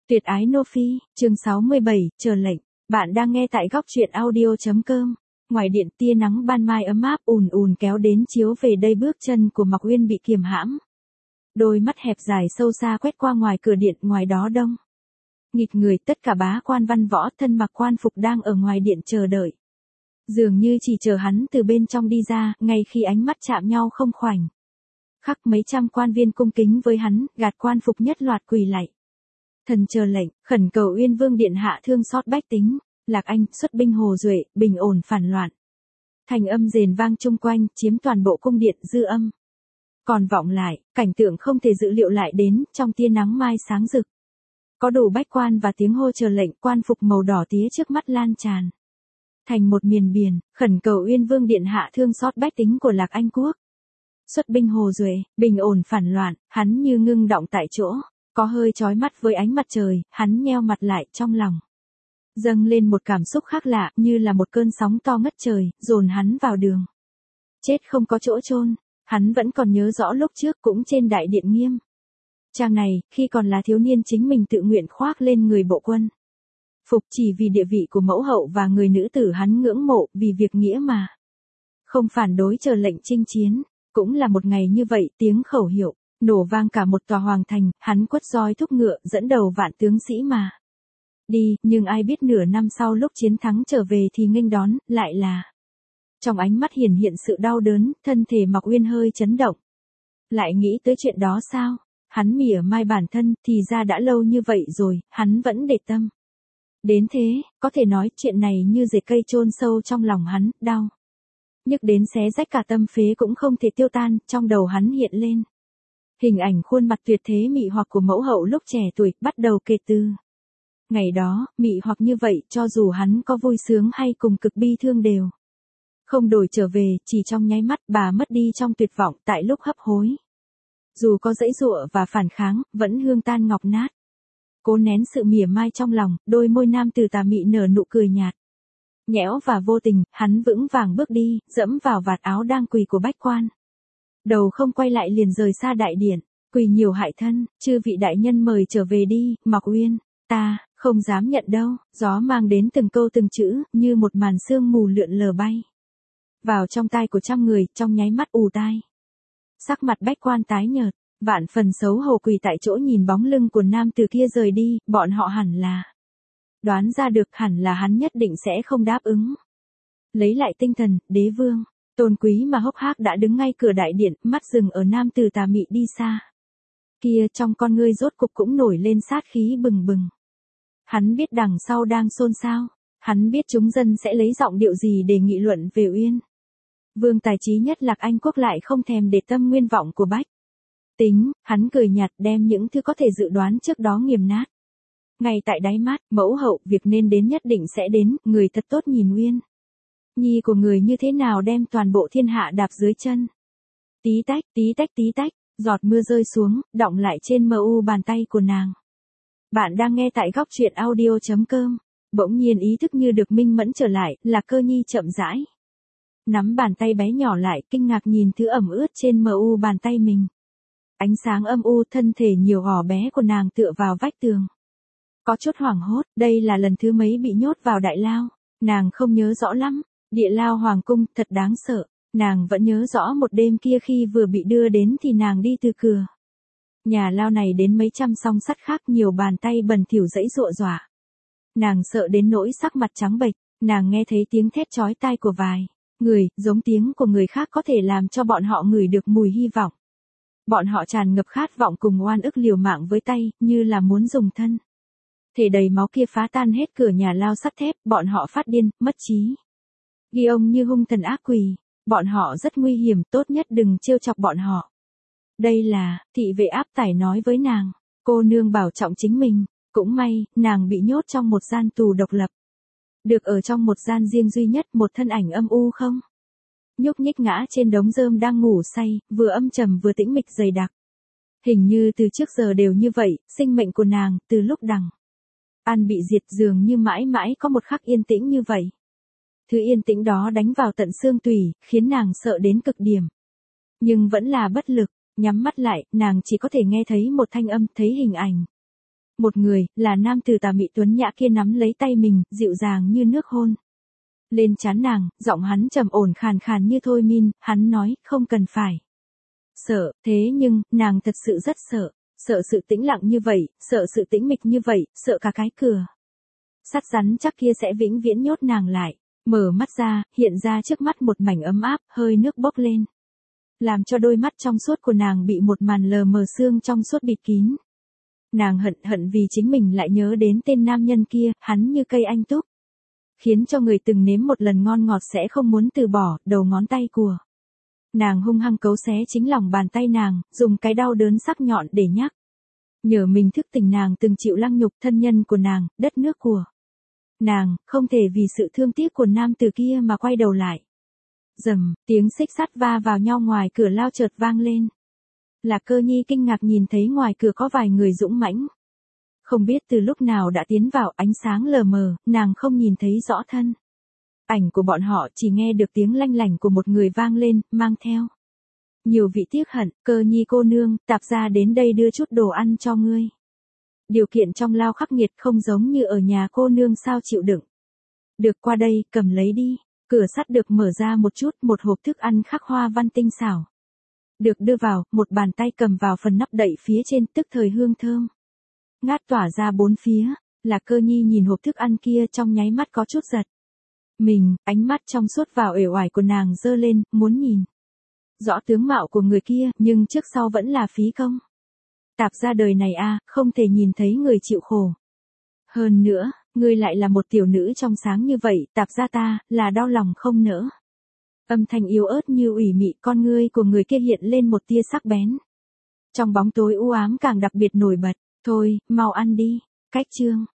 Tuyệt ái Nô Phi, chương 67, chờ lệnh. Bạn đang nghe tại góc truyện audio.com. Ngoài điện tia nắng ban mai ấm áp ùn ùn kéo đến chiếu về đây bước chân của Mạc Uyên bị kiềm hãm. Đôi mắt hẹp dài sâu xa quét qua ngoài cửa điện, ngoài đó đông nghịt người, tất cả bá quan văn võ thân mặc quan phục đang ở ngoài điện chờ đợi. Dường như chỉ chờ hắn từ bên trong đi ra, ngay khi ánh mắt chạm nhau không khoảnh khắc mấy trăm quan viên cung kính với hắn, gạt quan phục nhất loạt quỳ lạy. Thần chờ lệnh, khẩn cầu Uyên Vương điện hạ thương xót bách tính, Lạc Anh xuất binh Hồ Duệ, bình ổn phản loạn. Thành âm rền vang chung quanh, chiếm toàn bộ cung điện, dư âm còn vọng lại, cảnh tượng không thể dự liệu lại đến, trong tia nắng mai sáng rực. Có đủ bách quan và tiếng hô chờ lệnh, quan phục màu đỏ tía trước mắt lan tràn thành một miền biển, khẩn cầu Uyên Vương điện hạ thương xót bách tính của Lạc Anh quốc. Xuất binh Hồ Duệ, bình ổn phản loạn, hắn như ngưng động tại chỗ, có hơi chói mắt với ánh mặt trời, hắn nheo mặt lại, trong lòng dâng lên một cảm xúc khác lạ, như là một cơn sóng to ngất trời, dồn hắn vào đường chết không có chỗ chôn. Hắn vẫn còn nhớ rõ lúc trước cũng trên đại điện Nghiêm Trang này, khi còn là thiếu niên chính mình tự nguyện khoác lên người bộ quân phục chỉ vì địa vị của mẫu hậu và người nữ tử hắn ngưỡng mộ, vì việc nghĩa mà không phản đối chờ lệnh chinh chiến. Cũng là một ngày như vậy, tiếng khẩu hiệu nổ vang cả một tòa hoàng thành, hắn quất roi thúc ngựa, dẫn đầu vạn tướng sĩ mà đi, nhưng ai biết nửa năm sau lúc chiến thắng trở về thì nghênh đón lại là trong ánh mắt hiển hiện sự đau đớn, thân thể Mạc Uyên hơi chấn động. Lại nghĩ tới chuyện đó sao? Hắn mỉa mai bản thân, thì ra đã lâu như vậy rồi, hắn vẫn để tâm đến thế, có thể nói chuyện này như dệt cây chôn sâu trong lòng hắn, đau nhức đến xé rách cả tâm phế cũng không thể tiêu tan. Trong đầu hắn hiện lên hình ảnh khuôn mặt tuyệt thế mị hoặc của mẫu hậu lúc trẻ tuổi, bắt đầu kể từ ngày đó. Mị hoặc như vậy, cho dù hắn có vui sướng hay cùng cực bi thương đều không đổi trở về, chỉ trong nháy mắt bà mất đi trong tuyệt vọng, tại lúc hấp hối. Dù có giãy giụa và phản kháng, vẫn hương tan ngọc nát. Cố nén sự mỉa mai trong lòng, đôi môi nam từ tà mị nở nụ cười nhạt nhẽo và vô tình, hắn vững vàng bước đi, dẫm vào vạt áo đang quỳ của bách quan. Đầu không quay lại liền rời xa đại điện, quỳ nhiều hại thân, chư vị đại nhân mời trở về đi. Mạc Uyên, ta không dám nhận đâu. Gió mang đến từng câu từng chữ, như một màn sương mù lượn lờ bay vào trong tai của trăm người, trong nháy mắt ù tai. Sắc mặt bách quan tái nhợt, vạn phần xấu hổ quỳ tại chỗ nhìn bóng lưng của nam từ kia rời đi. Bọn họ hẳn là đoán ra được, hẳn là hắn nhất định sẽ không đáp ứng. Lấy lại tinh thần, đế vương tôn quý mà hốc hác đã đứng ngay cửa đại điện, mắt dừng ở nam từ tà mị đi xa kia, trong con ngươi rốt cục cũng nổi lên sát khí bừng bừng. Hắn biết đằng sau đang xôn xao, hắn biết chúng dân sẽ lấy giọng điệu gì để nghị luận về Uyên Vương tài trí nhất Lạc Anh quốc, lại không thèm để tâm nguyên vọng của bách tính. Hắn cười nhạt, đem những thứ có thể dự đoán trước đó nghiền nát ngay tại đáy mắt. Mẫu hậu, việc nên đến nhất định sẽ đến, người thật tốt nhìn Uyên nhi của người như thế nào đem toàn bộ thiên hạ đạp dưới chân. Tí tách, tí tách, tí tách, giọt mưa rơi xuống, đọng lại trên mu bàn tay của nàng. Bạn đang nghe tại góc truyện audio.com. Bỗng nhiên ý thức như được minh mẫn trở lại, Lạc Cơ Nhi chậm rãi nắm bàn tay bé nhỏ lại, kinh ngạc nhìn thứ ẩm ướt trên mu bàn tay mình. Ánh sáng âm u, thân thể nhiều gò bé của nàng tựa vào vách tường. Có chút hoảng hốt, đây là lần thứ mấy bị nhốt vào đại lao, nàng không nhớ rõ lắm. Địa lao hoàng cung, thật đáng sợ. Nàng vẫn nhớ rõ một đêm kia khi vừa bị đưa đến thì nàng đi từ cửa nhà lao này đến mấy trăm song sắt khác, nhiều bàn tay bẩn thỉu giãy giụa dọa. Nàng sợ đến nỗi sắc mặt trắng bệch, nàng nghe thấy tiếng thét chói tai của vài người, giống tiếng của người khác có thể làm cho bọn họ ngửi được mùi hy vọng. Bọn họ tràn ngập khát vọng cùng oan ức liều mạng với tay, như là muốn dùng thân thể đầy máu kia phá tan hết cửa nhà lao sắt thép. Bọn họ phát điên, mất trí. Ghi ông như hung thần ác quỷ. Bọn họ rất nguy hiểm, tốt nhất đừng trêu chọc bọn họ. Đây là, thị vệ áp tải nói với nàng. Cô nương bảo trọng chính mình. Cũng may, nàng bị nhốt trong một gian tù độc lập. Được ở trong một gian riêng duy nhất, một thân ảnh âm u không nhúc nhích ngã trên đống rơm đang ngủ say, vừa âm trầm vừa tĩnh mịch dày đặc. Hình như từ trước giờ đều như vậy, sinh mệnh của nàng, từ lúc đằng An bị diệt, dường như mãi mãi có một khắc yên tĩnh như vậy. Thứ yên tĩnh đó đánh vào tận xương tủy, khiến nàng sợ đến cực điểm. Nhưng vẫn là bất lực, nhắm mắt lại, nàng chỉ có thể nghe thấy một thanh âm, thấy hình ảnh Một người, là nam tử tà mị tuấn nhã kia nắm lấy tay mình, dịu dàng như nước hôn lên trán nàng, giọng hắn trầm ổn khàn khàn như thôi min, hắn nói, không cần phải sợ, thế nhưng, nàng thật sự rất sợ, sợ sự tĩnh lặng như vậy, sợ sự tĩnh mịch như vậy, sợ cả cái cửa sắt rắn chắc kia sẽ vĩnh viễn nhốt nàng lại. Mở mắt ra, hiện ra trước mắt một mảnh ấm áp, hơi nước bốc lên, làm cho đôi mắt trong suốt của nàng bị một màn lờ mờ sương trong suốt bịt kín. Nàng hận vì chính mình lại nhớ đến tên nam nhân kia, hắn như cây anh túc, khiến cho người từng nếm một lần ngon ngọt sẽ không muốn từ bỏ. Đầu ngón tay của nàng hung hăng cấu xé chính lòng bàn tay nàng, dùng cái đau đớn sắc nhọn để nhắc nhớ mình thức tỉnh nàng từng chịu lăng nhục, thân nhân của nàng, đất nước của nàng, không thể vì sự thương tiếc của nam tử kia mà quay đầu lại. Rầm, tiếng xích sắt va vào nhau ngoài cửa lao chợt vang lên. Lạc Cơ Nhi kinh ngạc nhìn thấy ngoài cửa có vài người dũng mãnh, không biết từ lúc nào đã tiến vào, ánh sáng lờ mờ, nàng không nhìn thấy rõ thân ảnh của bọn họ, chỉ nghe được tiếng lanh lảnh của một người vang lên, mang theo nhiều vị tiếc hận. Cơ Nhi cô nương, Tạp gia đến đây đưa chút đồ ăn cho ngươi. Điều kiện trong lao khắc nghiệt, không giống như ở nhà cô nương sao chịu đựng được, qua đây, cầm lấy đi. Cửa sắt được mở ra một chút, một hộp thức ăn khắc hoa văn tinh xảo được đưa vào, một bàn tay cầm vào phần nắp đậy phía trên, tức thời hương thơm ngát tỏa ra bốn phía. Lạc Cơ Nhi nhìn hộp thức ăn kia, trong nháy mắt có chút giật mình, ánh mắt trong suốt vào uể oải của nàng dơ lên, muốn nhìn rõ tướng mạo của người kia, nhưng trước sau vẫn là phí công. Tạp gia đời này không thể nhìn thấy người chịu khổ. Hơn nữa, ngươi lại là một tiểu nữ trong sáng như vậy, Tạp gia ta, là đau lòng không nỡ. Âm thanh yếu ớt như ủy mị, con ngươi của người kia hiện lên một tia sắc bén. Trong bóng tối u ám càng đặc biệt nổi bật. Thôi, mau ăn đi. Cách chương